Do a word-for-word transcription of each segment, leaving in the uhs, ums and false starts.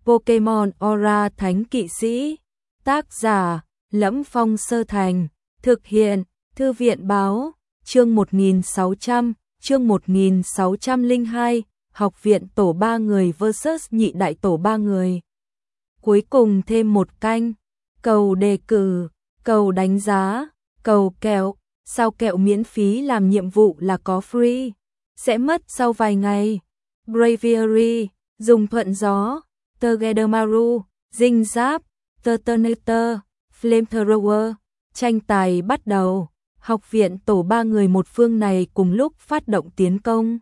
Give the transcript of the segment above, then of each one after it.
Pokemon Aura Thánh Kỵ Sĩ. Tác giả: Lẫm Phong Sơ Thành. Thực hiện: Thư viện báo. Chương một nghìn sáu trăm, chương một nghìn sáu trăm lẻ hai, học viện tổ ba người versus nhị đại tổ ba người. Cuối cùng thêm một canh. Cầu đề cử, cầu đánh giá, cầu kẹo. Sao kẹo miễn phí làm nhiệm vụ là có free, sẽ mất sau vài ngày. Braviary, dùng thuận gió. Togedemaru, dinh giáp. Turtonator, Flamethrower. Tranh tài bắt đầu. Học viện tổ ba người một phương này cùng lúc phát động tiến công.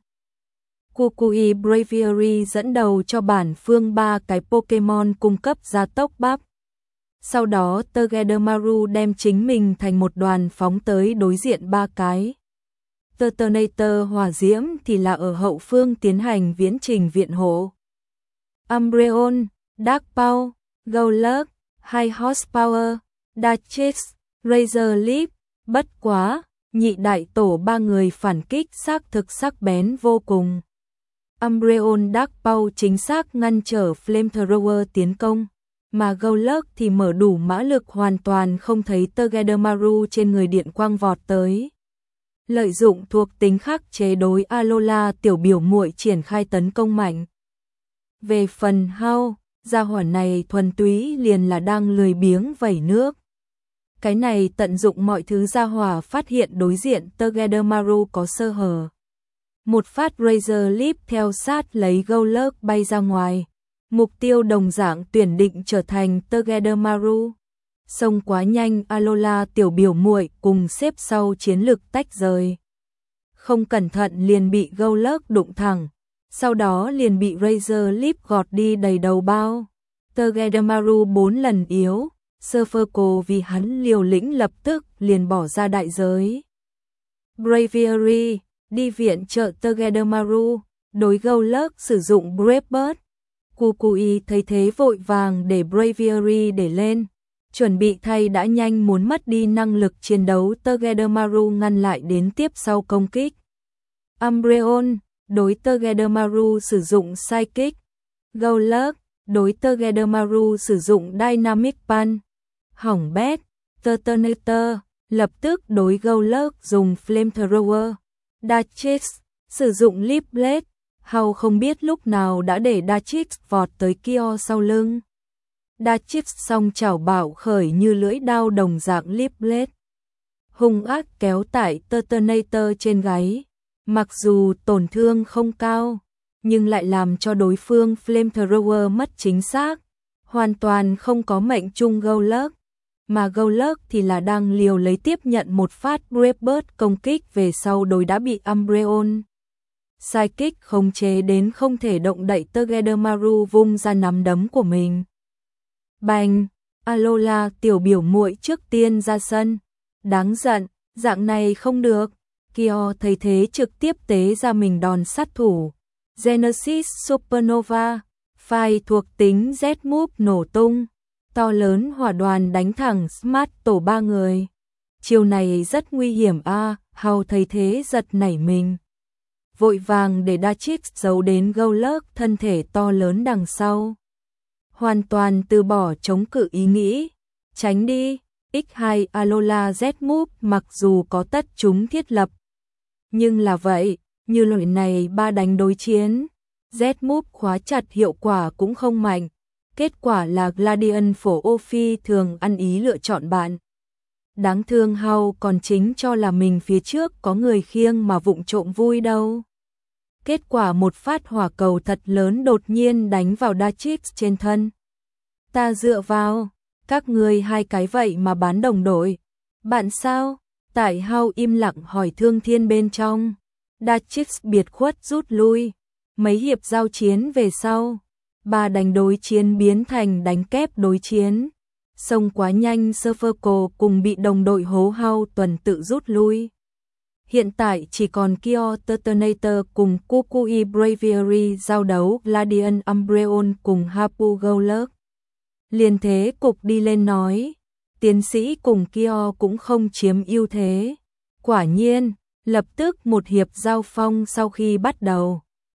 Kukui Braviary dẫn đầu cho bản phương ba cái Pokemon cung cấp gia tốc bắp. Sau đó Togedemaru đem chính mình thành một đoàn phóng tới đối diện ba cái. Turtonator hỏa diễm thì là ở hậu phương tiến hành viễn trình viện hộ. Umbreon, Dark Paw, Golurk, High Horsepower, Dartrix, Razor Leaf. Bất quá, nhị đại tổ ba người phản kích xác thực sắc bén vô cùng. Umbreon Dark Paw chính xác ngăn trở Flamethrower tiến công, mà Golurk thì mở đủ mã lực hoàn toàn không thấy Togedemaru trên người điện quang vọt tới. Lợi dụng thuộc tính khắc chế đối Alola tiểu biểu muội triển khai tấn công mạnh. Về phần Hao, gia hỏa này thuần túy liền là đang lười biếng vẩy nước. Cái này tận dụng mọi thứ gia hỏa phát hiện đối diện Togedemaru có sơ hở. Một phát Razor Leaf theo sát lấy Golurk bay ra ngoài. Mục tiêu đồng dạng tuyển định trở thành Togedemaru. Xông quá nhanh, Alola tiểu biểu muội cùng xếp sau chiến lực tách rời. Không cẩn thận liền bị Golurk đụng thẳng, sau đó liền bị Razor Leaf gọt đi đầy đầu bao. Togedemaru bốn lần yếu, Surferco vì hắn liều lĩnh lập tức liền bỏ ra đại giới. Braviary, đi viện trợ Togedemaru, đối Golurk sử dụng Brave Bird. Kukui thấy thế vội vàng để Braviary để lên, chuẩn bị thay đã nhanh muốn mất đi năng lực chiến đấu Togedemaru ngăn lại đến tiếp sau công kích. Umbreon, đối Togedemaru sử dụng Psychic. Golurk, đối Togedemaru sử dụng Dynamic Punch. Hỏng bét, Turtonator, lập tức đối Golurk dùng Flamethrower. Dartrix, sử dụng Leaf Blade. Hao không biết lúc nào đã để Dartrix vọt tới Kyo sau lưng. Dartrix song chảo bảo khởi như lưỡi đao đồng dạng Leaf Blade. Hung ác kéo tại Turtonator trên gáy. Mặc dù tổn thương không cao, nhưng lại làm cho đối phương Flamethrower mất chính xác. Hoàn toàn không có mệnh trung Golurk. Mà Golurk thì là đang liều lấy tiếp nhận một phát Brave Bird công kích về sau đối đã bị Umbreon Psychic khống chế đến không thể động đậy. Togedemaru vung ra nắm đấm của mình. Bành, Alola tiểu biểu muội trước tiên ra sân. Đáng giận, dạng này không được. Kyo thấy thế trực tiếp tế ra mình đòn sát thủ. Genesis Supernova, phai thuộc tính Z-Move nổ tung. To lớn hỏa đoàn đánh thẳng Smart tổ ba người. Chiều này rất nguy hiểm a. À, Hao thấy thế giật nảy mình. Vội vàng để Dartrix giấu đến Golurk thân thể to lớn đằng sau. Hoàn toàn từ bỏ chống cự ý nghĩ. Tránh đi, ích hai Alola Z-Move mặc dù có tất chúng thiết lập. Nhưng là vậy, như loại này ba đánh đối chiến, Z-Move khóa chặt hiệu quả cũng không mạnh. Kết quả là Gladion phổ ô phi thường ăn ý lựa chọn bạn. Đáng thương Hao còn chính cho là mình phía trước có người khiêng mà vụng trộm vui đâu. Kết quả một phát hỏa cầu thật lớn đột nhiên đánh vào Dartrix trên thân. Ta dựa vào, các ngươi hai cái vậy mà bán đồng đội. Bạn sao? Tại Hao im lặng hỏi Thương Thiên bên trong. Dartrix biệt khuất rút lui. Mấy hiệp giao chiến về sau, ba đánh đối chiến biến thành đánh kép đối chiến. Xông quá nhanh, Surferco cùng bị đồng đội hố Hao tuần tự rút lui. Hiện tại chỉ còn Kyo Turtonator cùng Kukui Braviary giao đấu Gladion Umbreon cùng Hapu Golurk. Liên thế cục đi lên nói, tiến sĩ cùng Kyo cũng không chiếm ưu thế. Quả nhiên, lập tức một hiệp giao phong sau khi bắt đầu,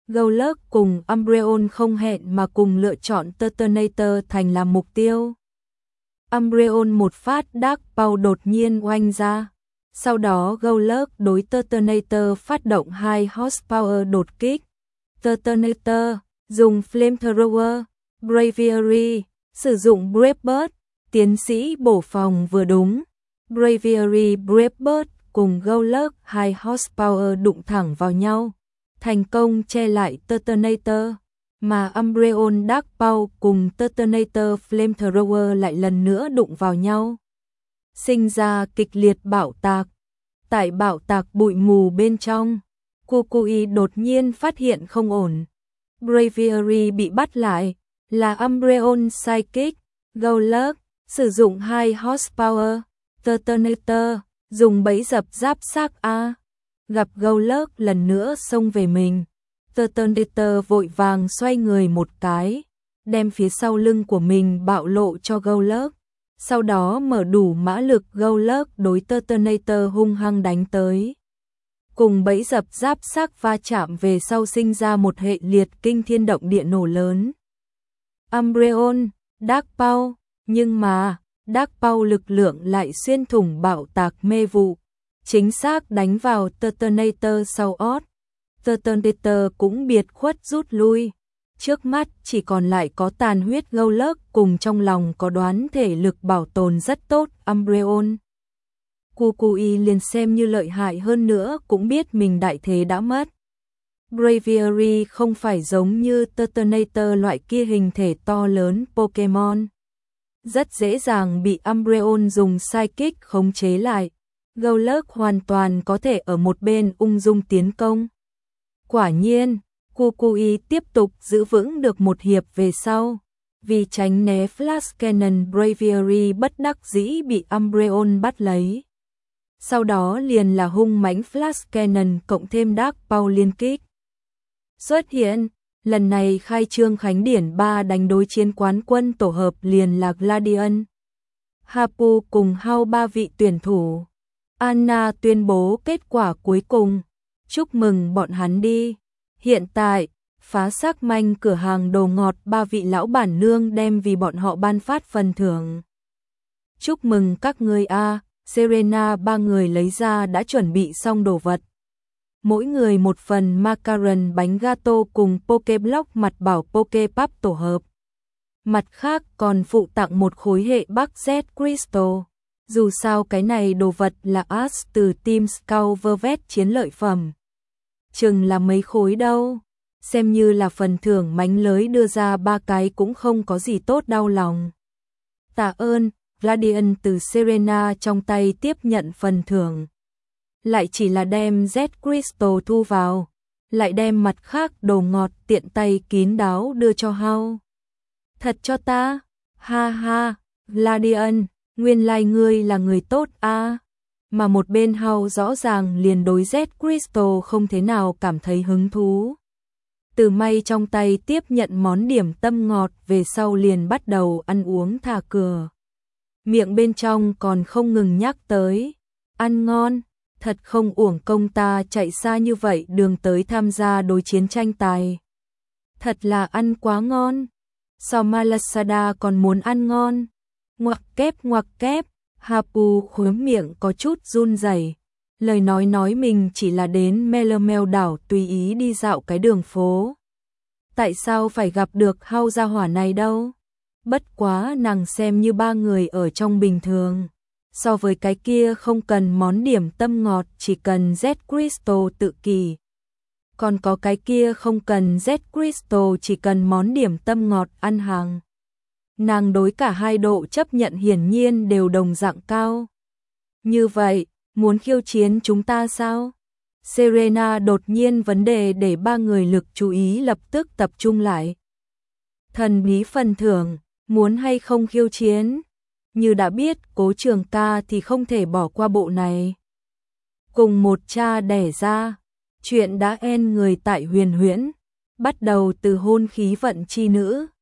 Goldberg cùng Umbreon không hẹn mà cùng lựa chọn Detonator thành làm mục tiêu. Umbreon một phát Dark Pulse đột nhiên oanh ra. Sau đó Goldberg đối Detonator phát động hai horsepower đột kích. Detonator dùng Flamethrower, Braviary, sử dụng Brave tiến sĩ bổ phòng vừa đúng. Braviary Brave cùng Goldberg hai horsepower đụng thẳng vào nhau, thành công che lại Detonator, mà Umbreon Dark Pulse cùng Detonator Flamethrower lại lần nữa đụng vào nhau. Sinh ra kịch liệt bạo tạc. Tại bạo tạc bụi mù bên trong, Kukui đột nhiên phát hiện không ổn. Braviary bị bắt lại, là Umbreon Psychic. Goldberg sử dụng hai horsepower, Detonator dùng bẫy dập giáp xác A. Gặp Goldberg lần nữa xông về mình, Detonator vội vàng xoay người một cái, đem phía sau lưng của mình bạo lộ cho Goldberg. Sau đó mở đủ mã lực Goldberg đối Detonator hung hăng đánh tới. Cùng bẫy dập giáp xác va chạm về sau sinh ra một hệ liệt kinh thiên động địa nổ lớn. Umbreon, Dark Pulse, nhưng mà Dark Pulse lực lượng lại xuyên thủng bạo tạc mê vụ, chính xác đánh vào Detonator sau ót. Detonator cũng biệt khuất rút lui. Trước mắt chỉ còn lại có tàn huyết Goldberg cùng trong lòng có đoán thể lực bảo tồn rất tốt Umbreon. Kukui liền xem như lợi hại hơn nữa cũng biết mình đại thế đã mất. Braviary không phải giống như Detonator loại kia hình thể to lớn Pokemon. Rất dễ dàng bị Umbreon dùng Psychic khống chế lại. Goldberg hoàn toàn có thể ở một bên ung dung tiến công. Quả nhiên, Kukui tiếp tục giữ vững được một hiệp về sau. Vì tránh né Flash Cannon, Braviary bất đắc dĩ bị Umbreon bắt lấy. Sau đó liền là hung mãnh Flash Cannon cộng thêm Dark Pulse liên kích. Xuất hiện, lần này khai trương khánh điển ba đánh đối chiến quán quân tổ hợp liền là Gladion, Hapu cùng Hao ba vị tuyển thủ. Anna tuyên bố kết quả cuối cùng. Chúc mừng bọn hắn đi. Hiện tại, phá xác manh cửa hàng đồ ngọt ba vị lão bản nương đem vì bọn họ ban phát phần thưởng. Chúc mừng các người a. Serena ba người lấy ra đã chuẩn bị xong đồ vật. Mỗi người một phần macaron bánh gato cùng Pokeblock mặt bảo Pokepap tổ hợp. Mặt khác còn phụ tặng một khối hệ Bắc Z Crystal. Dù sao cái này đồ vật là Ash từ Team Scout Velvet chiến lợi phẩm. Chừng là mấy khối đâu. Xem như là phần thưởng mánh lới đưa ra ba cái cũng không có gì tốt đau lòng. Tạ ơn, Gladion từ Serena trong tay tiếp nhận phần thưởng. Lại chỉ là đem Z Crystal thu vào. Lại đem mặt khác đồ ngọt tiện tay kín đáo đưa cho Hao. Thật cho ta, ha ha, Gladion, nguyên lai ngươi là người tốt a. À. Mà một bên Hao rõ ràng liền đối Z Crystal không thế nào cảm thấy hứng thú. Từ may trong tay tiếp nhận món điểm tâm ngọt về sau liền bắt đầu ăn uống thả cửa. Miệng bên trong còn không ngừng nhắc tới. Ăn ngon, thật không uổng công ta chạy xa như vậy đường tới tham gia đối chiến tranh tài. Thật là ăn quá ngon. So Malasada còn muốn ăn ngon. Ngoặc kép ngoặc kép, Hapu khóe miệng có chút run rẩy. Lời nói nói mình chỉ là đến Melamel đảo tùy ý đi dạo cái đường phố. Tại sao phải gặp được Hao gia hỏa này đâu? Bất quá nàng xem như ba người ở trong bình thường. So với cái kia không cần món điểm tâm ngọt chỉ cần Z Crystal tự kỷ. Còn có cái kia không cần Z Crystal chỉ cần món điểm tâm ngọt ăn hàng. Nàng đối cả hai độ chấp nhận hiển nhiên đều đồng dạng cao. Như vậy, muốn khiêu chiến chúng ta sao? Serena đột nhiên vấn đề để ba người lực chú ý lập tức tập trung lại. Thần bí phần thưởng, muốn hay không khiêu chiến? Như đã biết Cố Trường Ca thì không thể bỏ qua bộ này. Cùng một cha đẻ ra, chuyện đã en người tại huyền huyễn, bắt đầu từ hôn khí vận chi nữ.